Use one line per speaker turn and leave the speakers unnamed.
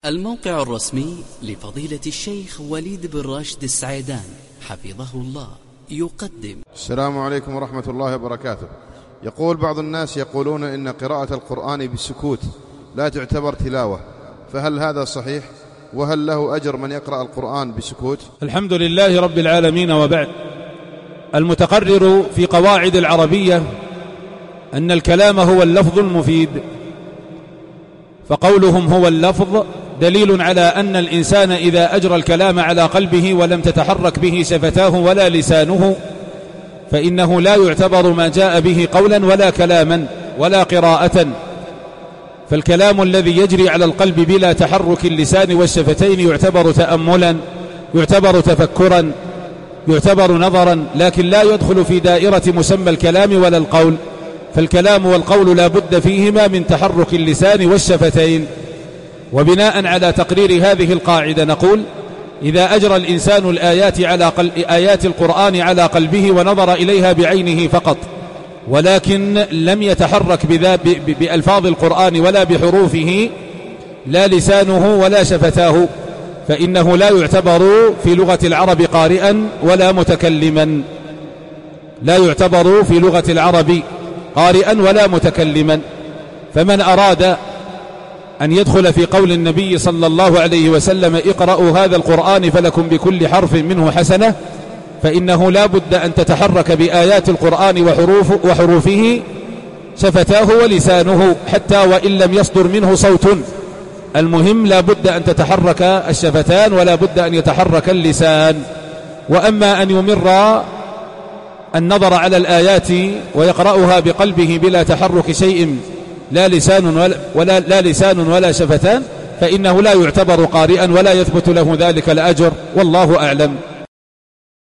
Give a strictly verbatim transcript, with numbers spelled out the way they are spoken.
الموقع الرسمي لفضيلة الشيخ وليد بن راشد السعيدان حفظه الله يقدم.
السلام عليكم ورحمة الله وبركاته. يقول بعض الناس يقولون إن قراءة القرآن بالسكوت لا تعتبر تلاوة، فهل هذا صحيح؟ وهل له أجر من يقرأ القرآن بسكوت؟
الحمد لله رب العالمين، وبعد. المتقرر في قواعد العربية أن الكلام هو اللفظ المفيد، فقولهم هو اللفظ دليل على أن الإنسان إذا أجرى الكلام على قلبه ولم تتحرك به شفتاه ولا لسانه فإنه لا يعتبر ما جاء به قولا ولا كلاما ولا قراءة. فالكلام الذي يجري على القلب بلا تحرك اللسان والشفتين يعتبر تأملا، يعتبر تفكرا، يعتبر نظرا، لكن لا يدخل في دائرة مسمى الكلام ولا القول. فالكلام والقول لا بد فيهما من تحرك اللسان والشفتين. وبناء على تقرير هذه القاعدة نقول: إذا أجرى الإنسان الآيات على قل... آيات القرآن على قلبه ونظر إليها بعينه فقط، ولكن لم يتحرك بذا... ب... ب... بألفاظ القرآن ولا بحروفه، لا لسانه ولا شفتاه، فإنه لا يعتبر في لغة العرب قارئا ولا متكلما، لا يعتبر في لغة العرب قارئا ولا متكلما. فمن أراد أن يدخل في قول النبي صلى الله عليه وسلم: اقرأوا هذا القرآن فلكم بكل حرف منه حسنة، فإنه لا بد أن تتحرك بآيات القرآن وحروف وحروفه شفتاه ولسانه، حتى وإن لم يصدر منه صوت. المهم لا بد أن تتحرك الشفتان ولا بد أن يتحرك اللسان. وأما أن يمر النظر على الآيات ويقرأها بقلبه بلا تحرك شيء، لا لسان ولا, ولا لا لسان ولا شفتان، فإنه لا يعتبر قارئا ولا يثبت له ذلك الأجر، والله أعلم.